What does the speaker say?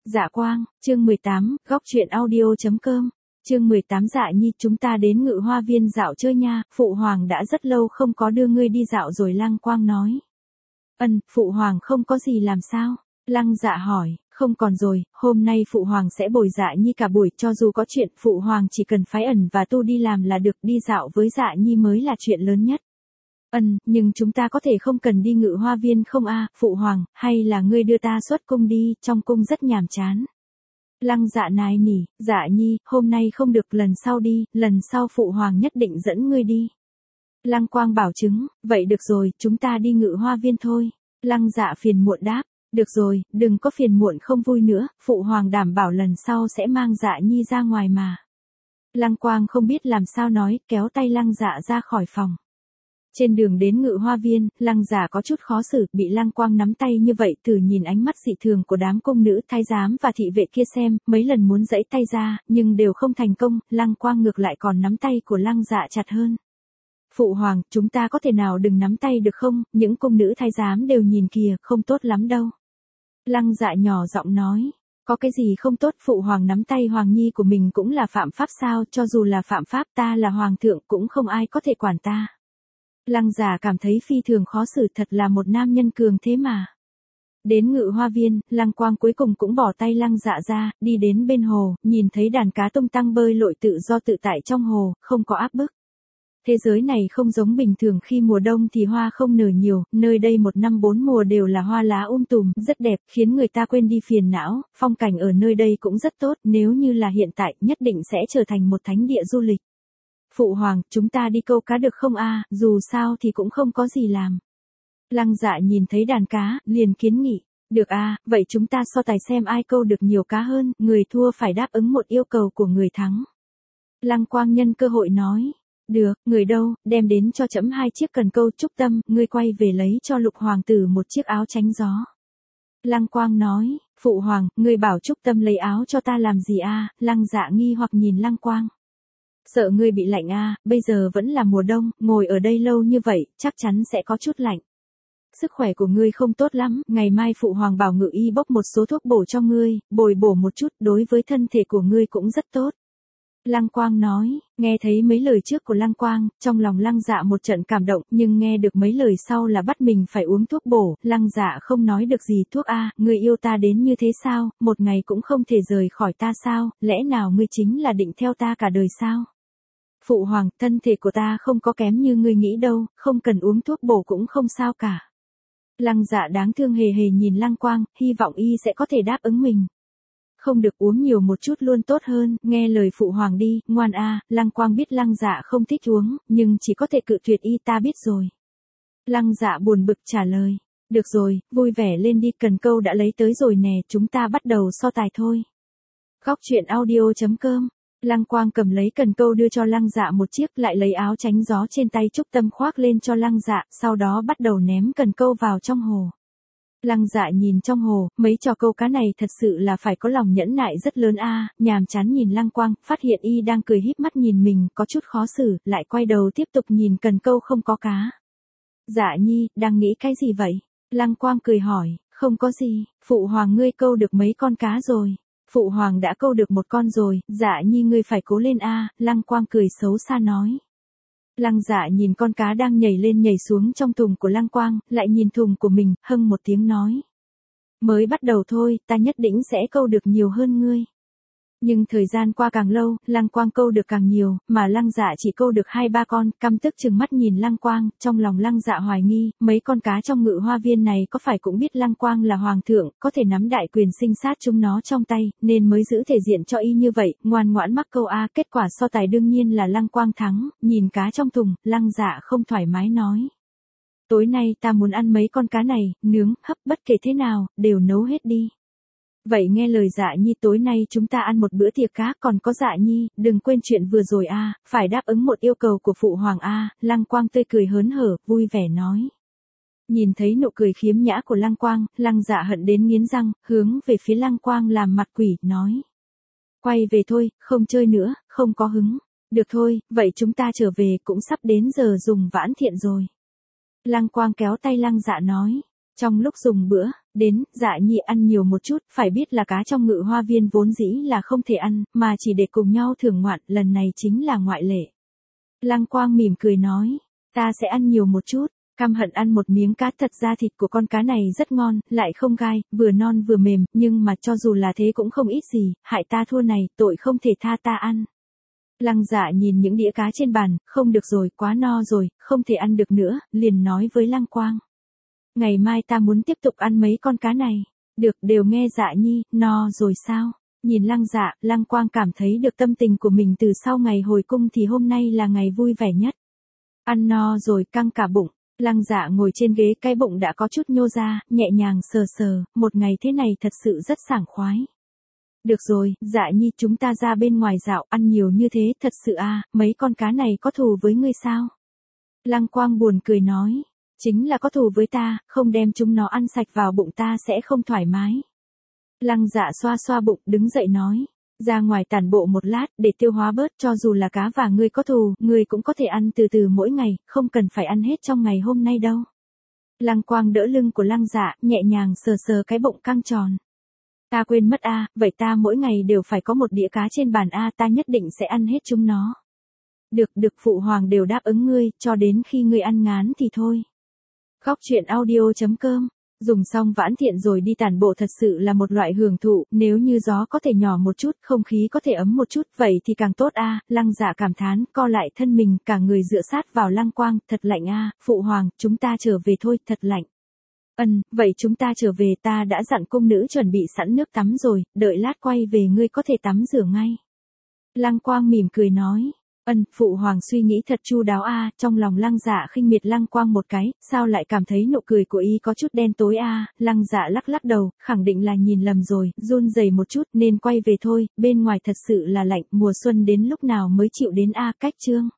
Dạ Quang, chương 18, góc truyện audio.com. Chương 18 Dạ Nhi, chúng ta đến Ngự Hoa Viên dạo chơi nha, Phụ Hoàng đã rất lâu không có đưa ngươi đi dạo rồi. Lăng Quang nói. Phụ Hoàng không có gì làm sao? Lăng Dạ hỏi. Không còn rồi, hôm nay Phụ Hoàng sẽ bồi Dạ Nhi cả buổi, cho dù có chuyện Phụ Hoàng chỉ cần phái ẩn và tu đi làm là được, đi dạo với Dạ Nhi mới là chuyện lớn nhất. Nhưng chúng ta có thể không cần đi Ngự Hoa Viên không Phụ Hoàng, hay là ngươi đưa ta xuất cung đi, trong cung rất nhàm chán. Lăng Dạ nài nỉ, Dạ Nhi, hôm nay không được, lần sau đi, lần sau Phụ Hoàng nhất định dẫn ngươi đi. Lăng Quang bảo chứng, vậy được rồi, chúng ta đi Ngự Hoa Viên thôi. Lăng Dạ phiền muộn đáp, được rồi, đừng có phiền muộn không vui nữa, Phụ Hoàng đảm bảo lần sau sẽ mang Dạ Nhi ra ngoài mà. Lăng Quang không biết làm sao nói, kéo tay Lăng Dạ ra khỏi phòng. Trên đường đến Ngự Hoa Viên, Lăng Dạ có chút khó xử, bị Lăng Quang nắm tay như vậy, từ nhìn ánh mắt dị thường của đám cung nữ, thái giám và thị vệ kia xem, mấy lần muốn giãy tay ra, nhưng đều không thành công, Lăng Quang ngược lại còn nắm tay của Lăng Dạ chặt hơn. Phụ Hoàng, chúng ta có thể nào đừng nắm tay được không, những cung nữ thái giám đều nhìn kìa, không tốt lắm đâu. Lăng Dạ nhỏ giọng nói, có cái gì không tốt, Phụ Hoàng nắm tay Hoàng Nhi của mình cũng là phạm pháp sao, cho dù là phạm pháp, ta là Hoàng thượng cũng không ai có thể quản ta. Lăng Dạ cảm thấy phi thường khó xử, thật là một nam nhân cường thế mà. Đến Ngự Hoa Viên, Lăng Quang cuối cùng cũng bỏ tay Lăng Dạ ra, đi đến bên hồ, nhìn thấy đàn cá tung tăng bơi lội tự do tự tại trong hồ, không có áp bức. Thế giới này không giống bình thường, khi mùa đông thì hoa không nở nhiều, nơi đây một năm bốn mùa đều là hoa lá tùm, rất đẹp, khiến người ta quên đi phiền não, phong cảnh ở nơi đây cũng rất tốt, nếu như là hiện tại, nhất định sẽ trở thành một thánh địa du lịch. Phụ Hoàng, chúng ta đi câu cá được không dù sao thì cũng không có gì làm. Lăng Dạ nhìn thấy đàn cá, liền kiến nghị, được vậy chúng ta so tài xem ai câu được nhiều cá hơn, người thua phải đáp ứng một yêu cầu của người thắng. Lăng Quang nhân cơ hội nói, được, người đâu, đem đến cho trẫm 2 chiếc cần câu. Trúc Tâm, ngươi quay về lấy cho Lục Hoàng tử một chiếc áo tránh gió. Lăng Quang nói, Phụ Hoàng, ngươi bảo Trúc Tâm lấy áo cho ta làm gì Lăng Dạ nghi hoặc nhìn Lăng Quang. Sợ ngươi bị lạnh bây giờ vẫn là mùa đông, ngồi ở đây lâu như vậy, chắc chắn sẽ có chút lạnh. Sức khỏe của ngươi không tốt lắm, ngày mai Phụ Hoàng bảo ngự y bốc một số thuốc bổ cho ngươi, bồi bổ một chút, đối với thân thể của ngươi cũng rất tốt. Lăng Quang nói, nghe thấy mấy lời trước của Lăng Quang, trong lòng Lăng Dạ một trận cảm động, nhưng nghe được mấy lời sau là bắt mình phải uống thuốc bổ, Lăng Dạ không nói được gì. Thuốc ngươi yêu ta đến như thế sao, một ngày cũng không thể rời khỏi ta sao, lẽ nào ngươi chính là định theo ta cả đời sao? Phụ Hoàng, thân thể của ta không có kém như ngươi nghĩ đâu, không cần uống thuốc bổ cũng không sao cả. Lăng Dạ đáng thương hề hề nhìn Lăng Quang, hy vọng y sẽ có thể đáp ứng mình. Không được uống nhiều một chút luôn tốt hơn, nghe lời Phụ Hoàng đi, ngoan Lăng Quang biết Lăng Dạ không thích uống, nhưng chỉ có thể cự tuyệt y. Ta biết rồi. Lăng Dạ buồn bực trả lời. Được rồi, vui vẻ lên đi, cần câu đã lấy tới rồi nè, chúng ta bắt đầu so tài thôi. Góc truyện audio.com. Lăng Quang cầm lấy cần câu đưa cho Lăng Dạ một chiếc, lại lấy áo tránh gió trên tay Trúc Tâm khoác lên cho Lăng Dạ, sau đó bắt đầu ném cần câu vào trong hồ. Lăng Dạ nhìn trong hồ, mấy trò câu cá này thật sự là phải có lòng nhẫn nại rất lớn nhàm chán nhìn Lăng Quang, phát hiện y đang cười híp mắt nhìn mình, có chút khó xử, lại quay đầu tiếp tục nhìn cần câu không có cá. Dạ Nhi, đang nghĩ cái gì vậy? Lăng Quang cười hỏi, không có gì, Phụ Hoàng ngươi câu được mấy con cá rồi? Phụ Hoàng đã câu được một con rồi, Dạ Nhi ngươi phải cố lên Lăng Quang cười xấu xa nói. Lăng Dạ nhìn con cá đang nhảy lên nhảy xuống trong thùng của Lăng Quang, lại nhìn thùng của mình, hâng một tiếng nói. Mới bắt đầu thôi, ta nhất định sẽ câu được nhiều hơn ngươi. Nhưng thời gian qua càng lâu, Lăng Quang câu được càng nhiều, mà Lăng Dạ chỉ câu được 2-3 con, căm tức trừng mắt nhìn Lăng Quang, trong lòng Lăng Dạ hoài nghi, mấy con cá trong Ngự Hoa Viên này có phải cũng biết Lăng Quang là Hoàng thượng, có thể nắm đại quyền sinh sát chúng nó trong tay, nên mới giữ thể diện cho y như vậy, ngoan ngoãn mắc câu kết quả so tài đương nhiên là Lăng Quang thắng, nhìn cá trong thùng, Lăng Dạ không thoải mái nói. Tối nay ta muốn ăn mấy con cá này, nướng, hấp, bất kể thế nào, đều nấu hết đi. Vậy nghe lời Dạ Nhi, tối nay chúng ta ăn một bữa tiệc cá, còn có Dạ Nhi, đừng quên chuyện vừa rồi phải đáp ứng một yêu cầu của Phụ Hoàng Lăng Quang tươi cười hớn hở, vui vẻ nói. Nhìn thấy nụ cười khiếm nhã của Lăng Quang, Lăng Dạ hận đến nghiến răng, hướng về phía Lăng Quang làm mặt quỷ, nói. Quay về thôi, không chơi nữa, không có hứng. Được thôi, vậy chúng ta trở về, cũng sắp đến giờ dùng vãn thiện rồi. Lăng Quang kéo tay Lăng Dạ nói. Trong lúc dùng bữa, đến, Dạ Nhi ăn nhiều một chút, phải biết là cá trong Ngự Hoa Viên vốn dĩ là không thể ăn, mà chỉ để cùng nhau thưởng ngoạn, lần này chính là ngoại lệ. Lăng Quang mỉm cười nói, ta sẽ ăn nhiều một chút. Cam Hận ăn một miếng cá, thật ra thịt của con cá này rất ngon, lại không gai, vừa non vừa mềm, nhưng mà cho dù là thế cũng không ít gì, hại ta thua này, tội không thể tha ta ăn. Lăng Dạ nhìn những đĩa cá trên bàn, không được rồi, quá no rồi, không thể ăn được nữa, liền nói với Lăng Quang. Ngày mai ta muốn tiếp tục ăn mấy con cá này. Được, đều nghe Dạ Nhi, no rồi sao? Nhìn Lăng Dạ, Lăng Quang cảm thấy được tâm tình của mình từ sau ngày hồi cung thì hôm nay là ngày vui vẻ nhất. Ăn no rồi, căng cả bụng. Lăng Dạ ngồi trên ghế, cái bụng đã có chút nhô ra, nhẹ nhàng sờ sờ, một ngày thế này thật sự rất sảng khoái. Được rồi, Dạ Nhi, chúng ta ra bên ngoài dạo, ăn nhiều như thế, thật sự mấy con cá này có thù với ngươi sao? Lăng Quang buồn cười nói, chính là có thù với ta, không đem chúng nó ăn sạch vào bụng ta sẽ không thoải mái. Lăng Dạ xoa xoa bụng, đứng dậy nói, ra ngoài tản bộ một lát, để tiêu hóa bớt, cho dù là cá và ngươi có thù, ngươi cũng có thể ăn từ từ mỗi ngày, không cần phải ăn hết trong ngày hôm nay đâu. Lăng Quang đỡ lưng của Lăng Dạ, nhẹ nhàng sờ sờ cái bụng căng tròn. Ta quên mất vậy ta mỗi ngày đều phải có một đĩa cá trên bàn ta nhất định sẽ ăn hết chúng nó. Được, phụ hoàng đều đáp ứng ngươi, cho đến khi ngươi ăn ngán thì thôi. Góc truyện audio.com. Dùng xong Vãn Thiện rồi đi tản bộ thật sự là một loại hưởng thụ, nếu như gió có thể nhỏ một chút, không khí có thể ấm một chút, vậy thì càng tốt Lăng Dạ cảm thán, co lại thân mình, cả người dựa sát vào Lăng Quang, thật lạnh phụ hoàng, chúng ta trở về thôi, thật lạnh. Vậy chúng ta trở về, ta đã dặn cung nữ chuẩn bị sẵn nước tắm rồi, đợi lát quay về ngươi có thể tắm rửa ngay. Lăng Quang mỉm cười nói. Phụ hoàng suy nghĩ thật chu đáo trong lòng Lăng Dạ khinh miệt Lăng Quang một cái, sao lại cảm thấy nụ cười của y có chút đen tối Lăng Dạ lắc lắc đầu, khẳng định là nhìn lầm rồi, run rẩy một chút, nên quay về thôi, bên ngoài thật sự là lạnh, mùa xuân đến lúc nào mới chịu đến cách chương.